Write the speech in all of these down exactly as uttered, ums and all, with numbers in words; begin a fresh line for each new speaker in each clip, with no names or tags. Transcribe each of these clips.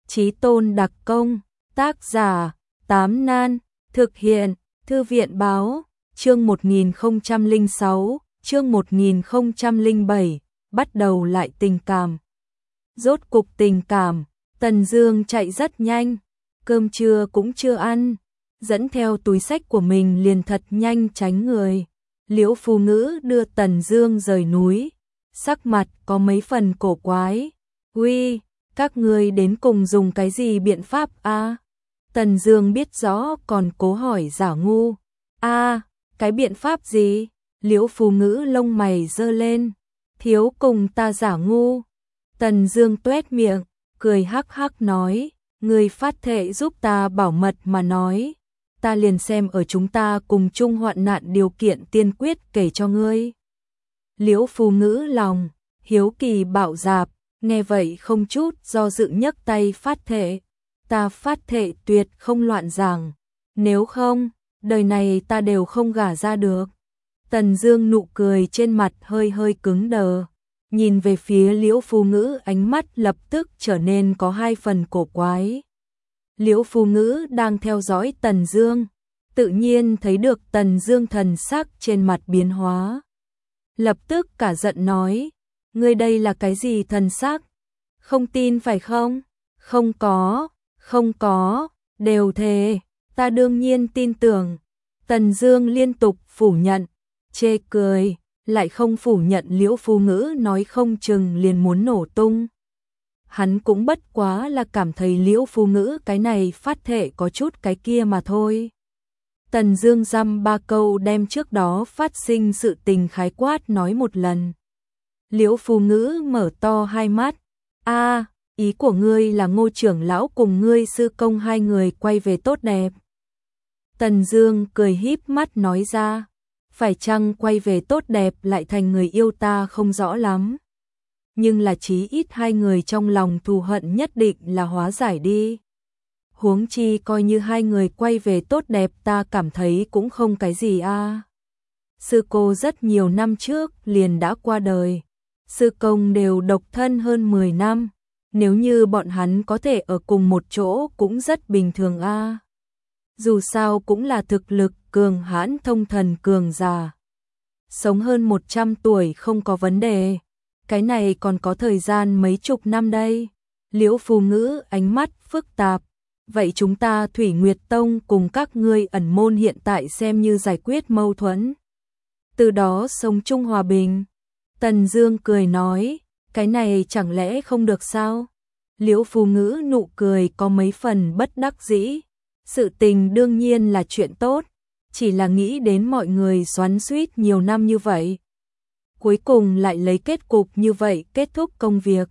Chí tôn đặc công, tác giả, Tám Nan, thực hiện, Thư viện báo, chương một nghìn không trăm lẻ sáu, chương một nghìn không trăm lẻ bảy, bắt đầu lại tình cảm. Rốt cục tình cảm, Tần Dương chạy rất nhanh, cơm trưa cũng chưa ăn, dẫn theo túi xách của mình liền thật nhanh tránh người. Liễu Phu Ngữ đưa Tần Dương rời núi, sắc mặt có mấy phần cổ quái. "Uy, các ngươi đến cùng dùng cái gì biện pháp a?" À? Tần Dương biết rõ còn cố hỏi giả ngu. "A, à, cái biện pháp gì?" Liễu Phu Ngữ lông mày giơ lên. "Thiếu cùng ta giả ngu." Tần Dương tuét miệng, cười hắc hắc nói, "Ngươi phát thệ giúp ta bảo mật mà nói, ta liền xem ở chúng ta cùng chung hoạn nạn điều kiện tiên quyết kể cho ngươi." Liễu Phu Ngữ lòng hiếu kỳ bạo dạp, nghe vậy không chút do dự nhấc tay phát thệ, "Ta phát thệ tuyệt không loạn giảng, nếu không, đời này ta đều không gả ra được." Tần Dương nụ cười trên mặt hơi hơi cứng đờ, nhìn về phía Liễu Phu Ngữ, ánh mắt lập tức trở nên có hai phần cổ quái. Liễu Phu Ngữ đang theo dõi Tần Dương, tự nhiên thấy được Tần Dương thần sắc trên mặt biến hóa. Lập tức cả giận nói, "Ngươi đây là cái gì thần sắc? Không tin phải không?" "Không có, không có, đều thề, ta đương nhiên tin tưởng." Tần Dương liên tục phủ nhận, chê cười, lại không phủ nhận Liễu Phu Ngữ nói không chừng liền muốn nổ tung. Hắn cũng bất quá là cảm thấy Liễu Phu Ngữ cái này phát thệ có chút cái kia mà thôi. Tần Dương dăm ba câu đem trước đó phát sinh sự tình khái quát nói một lần. Liễu Phu Ngữ mở to hai mắt, "A, à, ý của ngươi là Ngô trưởng lão cùng ngươi sư công hai người quay về tốt đẹp?" Tần Dương cười híp mắt nói ra, "Phải chăng quay về tốt đẹp lại thành người yêu ta không rõ lắm, nhưng là chí ít hai người trong lòng thù hận nhất định là hóa giải đi. Huống chi coi như hai người quay về tốt đẹp ta cảm thấy cũng không cái gì a. À. Sư cô rất nhiều năm trước liền đã qua đời, sư công đều độc thân hơn mười năm, nếu như bọn hắn có thể ở cùng một chỗ cũng rất bình thường a. À. Dù sao cũng là thực lực cường hãn thông thần cường giả. Sống hơn một trăm tuổi không có vấn đề, cái này còn có thời gian mấy chục năm đây." Liễu Phu Ngữ ánh mắt phức tạp, "Vậy chúng ta Thủy Nguyệt Tông cùng các ngươi ẩn môn hiện tại xem như giải quyết mâu thuẫn, từ đó sống chung hòa bình." Tần Dương cười nói, "Cái này chẳng lẽ không được sao?" Liễu Phu Ngữ nụ cười có mấy phần bất đắc dĩ, "Sự tình đương nhiên là chuyện tốt, chỉ là nghĩ đến mọi người xoắn xuýt nhiều năm như vậy, cuối cùng lại lấy kết cục như vậy kết thúc công việc.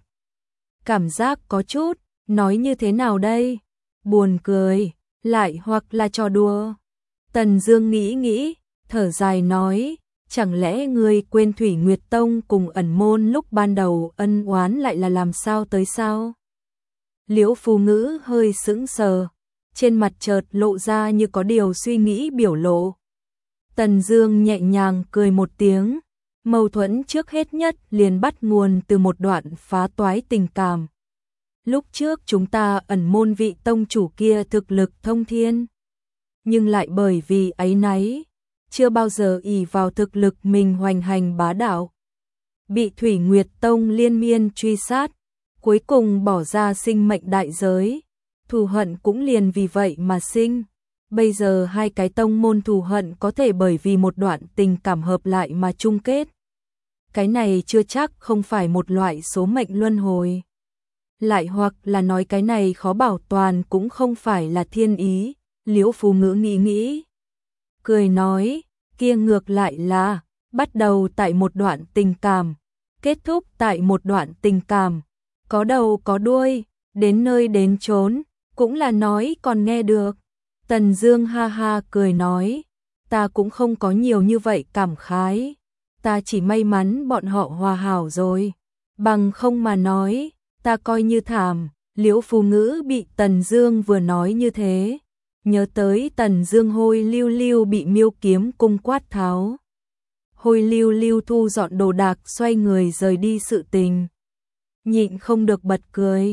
Cảm giác có chút, nói như thế nào đây? Buồn cười, lại hoặc là trò đùa." Tần Dương nghĩ nghĩ, thở dài nói, "Chẳng lẽ ngươi quên Thủy Nguyệt Tông cùng ẩn môn lúc ban đầu ân oán lại là làm sao tới sao?" Liễu Phu Ngữ hơi sững sờ, trên mặt chợt lộ ra như có điều suy nghĩ biểu lộ. Tần Dương nhẹ nhàng cười một tiếng, "Mâu thuẫn trước hết nhất liền bắt nguồn từ một đoạn phá toái tình cảm. Lúc trước chúng ta ẩn môn vị tông chủ kia thực lực thông thiên, nhưng lại bởi vì áy náy, chưa bao giờ ỷ vào thực lực mình hoành hành bá đạo, bị Thủy Nguyệt Tông liên miên truy sát, cuối cùng bỏ ra sinh mệnh đại giới, thù hận cũng liền vì vậy mà sinh. Bây giờ hai cái tông môn thù hận có thể bởi vì một đoạn tình cảm hợp lại mà chung kết. Cái này chưa chắc không phải một loại số mệnh luân hồi. Lại hoặc là nói cái này khó bảo toàn cũng không phải là thiên ý." Liễu Phu Ngữ nghĩ nghĩ, cười nói, "Kia ngược lại là bắt đầu tại một đoạn tình cảm, kết thúc tại một đoạn tình cảm, có đầu có đuôi, đến nơi đến chốn, cũng là nói còn nghe được." Tần Dương ha ha cười nói, "Ta cũng không có nhiều như vậy cảm khái, ta chỉ may mắn bọn họ hòa hảo rồi, bằng không mà nói, ta coi như thảm." Liễu Phu Ngữ bị Tần Dương vừa nói như thế, nhớ tới Tần Dương hôi lưu lưu bị Miêu Kiếm cung quát tháo. Hôi lưu lưu thu dọn đồ đạc xoay người rời đi sự tình, nhịn không được bật cười.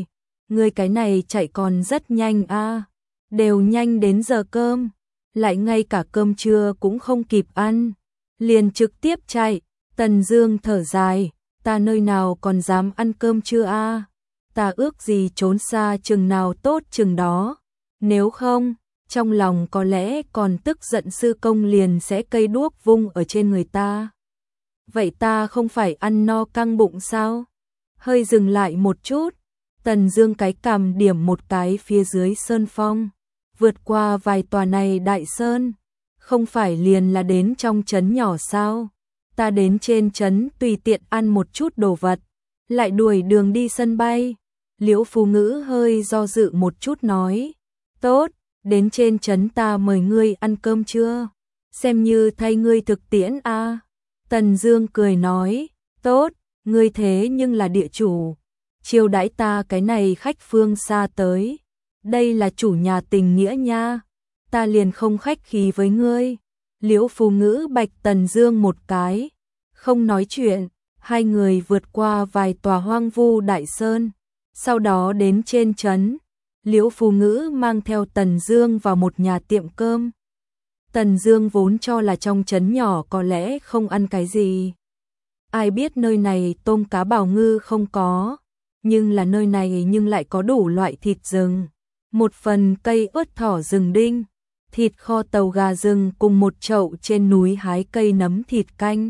ngươi cái này chạy còn rất nhanh a, đều nhanh đến giờ cơm, lại ngay cả cơm trưa cũng không kịp ăn, liền trực tiếp chạy. Tần Dương thở dài, ta nơi nào còn dám ăn cơm trưa a, ta ước gì trốn xa chừng nào tốt chừng đó, nếu không, trong lòng có lẽ còn tức giận sư công liền sẽ cây đuốc vung ở trên người ta. Vậy ta không phải ăn no căng bụng sao? Hơi dừng lại một chút, Tần Dương cái cằm điểm một cái phía dưới sơn phong, vượt qua vài tòa này đại sơn, không phải liền là đến trong trấn nhỏ sao? Ta đến trên trấn tùy tiện ăn một chút đồ vật, lại đuổi đường đi sân bay. Liễu Phú Ngữ hơi do dự một chút nói, tốt, đến trên trấn ta mời ngươi ăn cơm trưa, xem như thay ngươi thực tiễn a. Tần Dương cười nói, tốt, ngươi thế nhưng là địa chủ, chiêu đãi ta cái này khách phương xa tới, đây là chủ nhà tình nghĩa nha, ta liền không khách khí với ngươi. Liễu Phú Ngữ bạch Tần Dương một cái, không nói chuyện, hai người vượt qua vài tòa hoang vu đại sơn, sau đó đến trên trấn. Liễu Phú Ngữ mang theo Tần Dương vào một nhà tiệm cơm. Tần Dương vốn cho là trong trấn nhỏ có lẽ không ăn cái gì. Ai biết nơi này tôm cá bào ngư không có, nhưng là nơi này nhưng lại có đủ loại thịt rừng, một phần cây ớt thỏ rừng đinh, thịt kho tàu gà rừng cùng một chậu trên núi hái cây nấm thịt canh.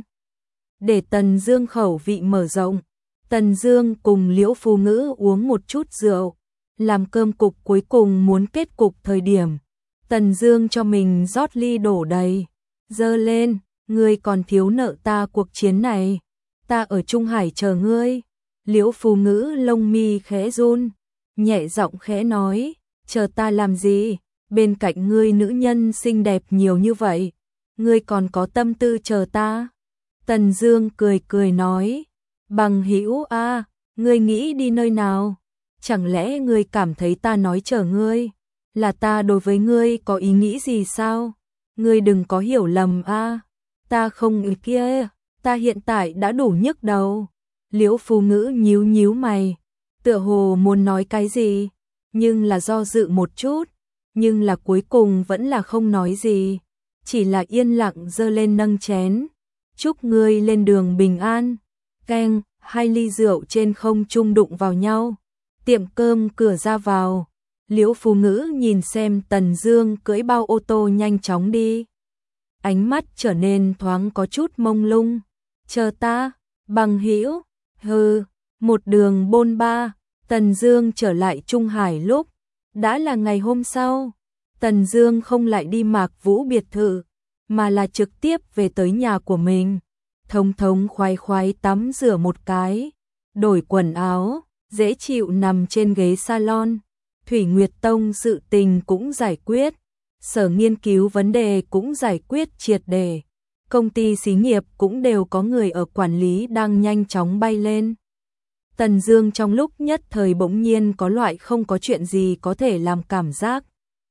Để Tần Dương khẩu vị mở rộng, Tần Dương cùng Liễu Phú Ngữ uống một chút rượu, làm cơm cục cuối cùng muốn kết cục thời điểm, Tần Dương cho mình rót ly đổ đầy, giơ lên, ngươi còn thiếu nợ ta cuộc chiến này, ta ở Trung Hải chờ ngươi. Liễu Phú Ngữ lông mi khẽ run, nhẹ giọng khẽ nói, chờ ta làm gì, bên cạnh ngươi nữ nhân xinh đẹp nhiều như vậy, ngươi còn có tâm tư chờ ta? Tần Dương cười cười nói, bằng hữu a, ngươi nghĩ đi nơi nào? Chẳng lẽ ngươi cảm thấy ta nói chờ ngươi là ta đối với ngươi có ý nghĩ gì sao? Ngươi đừng có hiểu lầm a, ta không ý kia, ta hiện tại đã đủ nhức đầu. Liễu Phú Ngữ nhíu nhíu mày, tựa hồ muốn nói cái gì, nhưng là do dự một chút, nhưng là cuối cùng vẫn là không nói gì, chỉ là yên lặng giơ lên nâng chén, chúc ngươi lên đường bình an. Keng, hai ly rượu trên không trung đụng vào nhau. Tiệm cơm cửa ra vào, Liễu Phú Ngữ nhìn xem Tần Dương cưỡi bao ô tô nhanh chóng đi, ánh mắt trở nên thoáng có chút mông lung. Chờ ta, bằng hữu. Hừ, một đường bôn ba, Tần Dương trở lại Trung Hải lúc đã là ngày hôm sau. Tần Dương không lại đi Mạc Vũ biệt thự, mà là trực tiếp về tới nhà của mình, thống thống khoái khoái tắm rửa một cái, đổi quần áo, dễ chịu nằm trên ghế salon. Thủy Nguyệt Tông sự tình cũng giải quyết, sở nghiên cứu vấn đề cũng giải quyết triệt để, công ty xí nghiệp cũng đều có người ở quản lý đang nhanh chóng bay lên. Tần Dương trong lúc nhất thời bỗng nhiên có loại không có chuyện gì có thể làm cảm giác.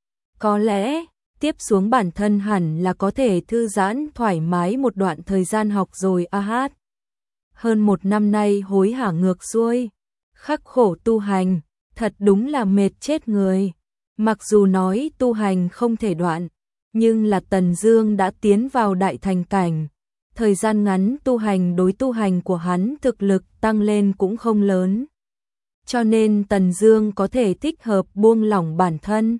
Có lẽ, tiếp xuống bản thân hẳn là có thể thư giãn thoải mái một đoạn thời gian học rồi a hát. Hơn một năm nay hối hả ngược xuôi, khắc khổ tu hành, thật đúng là mệt chết người. Mặc dù nói tu hành không thể đoạn, nhưng là Tần Dương đã tiến vào đại thành cảnh, thời gian ngắn tu hành đối tu hành của hắn thực lực tăng lên cũng không lớn. Cho nên Tần Dương có thể thích hợp buông lỏng bản thân.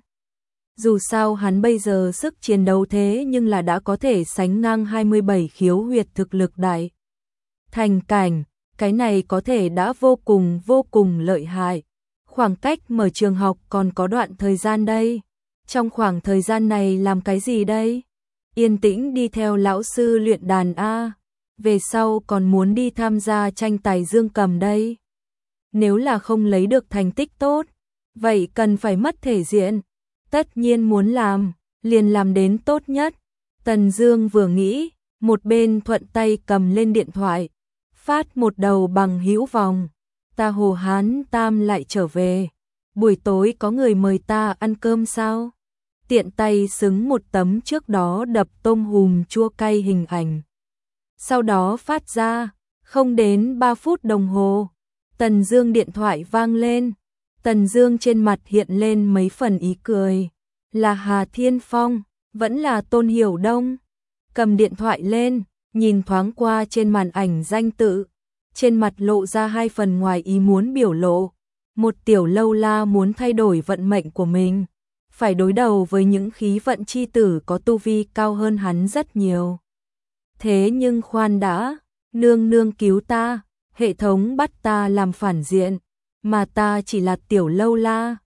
Dù sao hắn bây giờ sức chiến đấu thế nhưng là đã có thể sánh ngang hai mươi bảy khiếu huyệt thực lực đại thành cảnh, cái này có thể đã vô cùng vô cùng lợi hại. Khoảng cách mở trường học còn có đoạn thời gian đây. Trong khoảng thời gian này làm cái gì đây? Yên tĩnh đi theo lão sư luyện đàn a, về sau còn muốn đi tham gia tranh tài dương cầm đây. Nếu là không lấy được thành tích tốt, vậy cần phải mất thể diện. Tất nhiên muốn làm, liền làm đến tốt nhất. Tần Dương vừa nghĩ, một bên thuận tay cầm lên điện thoại, phát một đầu bằng hữu vòng. Ta Hồ Hán Tam lại trở về. Buổi tối có người mời ta ăn cơm sao? Tiện tay xứng một tấm trước đó đập tôm hùm chua cay hình ảnh. Sau đó phát ra, không đến ba phút đồng hồ, Tần Dương điện thoại vang lên. Tần Dương trên mặt hiện lên mấy phần ý cười. Là Hà Thiên Phong, vẫn là Tôn Hiểu Đông. Cầm điện thoại lên, nhìn thoáng qua trên màn ảnh danh tự, trên mặt lộ ra hai phần ngoài ý muốn biểu lộ. Một tiểu lâu la muốn thay đổi vận mệnh của mình, phải đối đầu với những khí vận chi tử có tu vi cao hơn hắn rất nhiều. Thế nhưng khoan đã, nương nương cứu ta, hệ thống bắt ta làm phản diện, mà ta chỉ là tiểu lâu la.